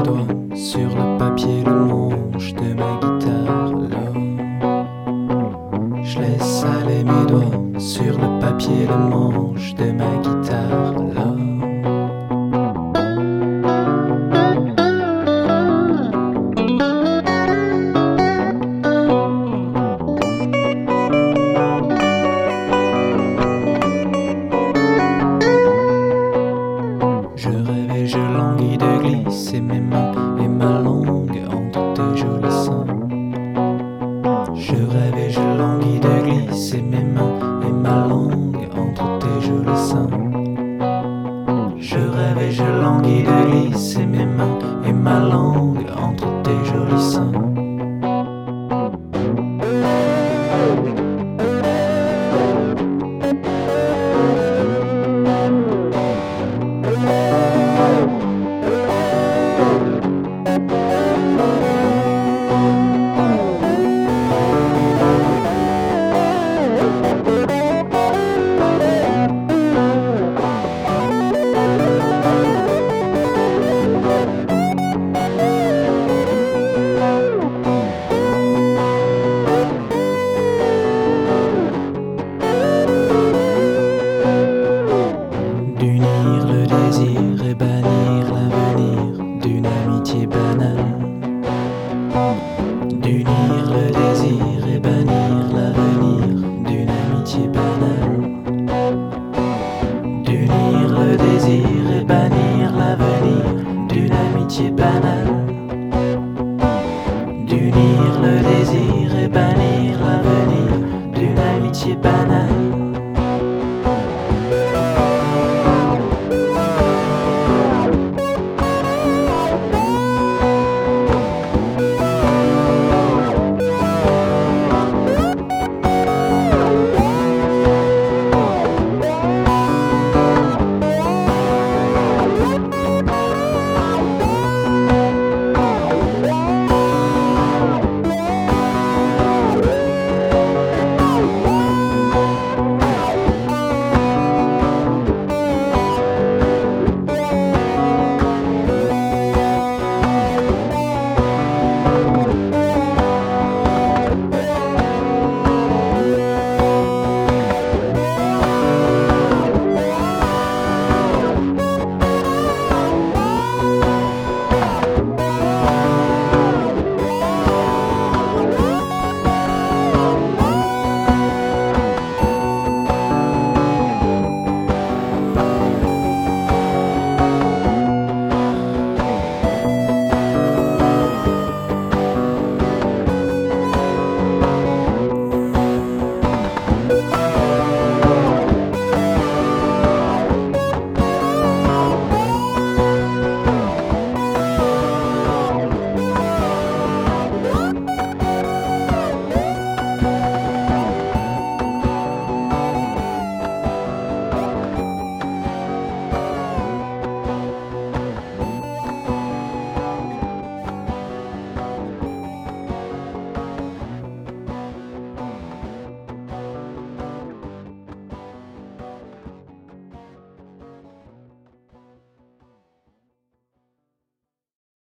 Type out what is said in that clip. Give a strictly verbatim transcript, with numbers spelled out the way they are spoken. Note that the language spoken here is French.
mes doigts sur le papier, le manche de ma guitare là. Je laisse aller mes doigts sur le papier, le manche de ma guitare là. Je rêvais, je languis de glisser mes mains et ma langue entre tes jolis seins. Je rêvais, je languis de glisser mes mains et ma langue entre tes jolis seins. Je rêvais, je languis de glisser mes mains et ma langue entre tes jolis seins. D'unir le désir et bannir l'avenir d'une amitié banale. D'unir le désir et bannir l'avenir d'une amitié banale. D'unir le désir et bannir l'avenir d'une amitié banale. D'unir